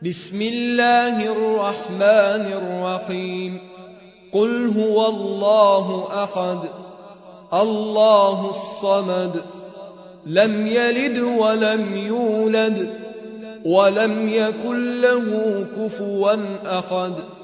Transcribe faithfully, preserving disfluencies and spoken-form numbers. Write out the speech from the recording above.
بسم الله الرحمن الرحيم قل هو الله أحد الله الصمد لم يلد ولم يولد ولم يكن له كفوا أحد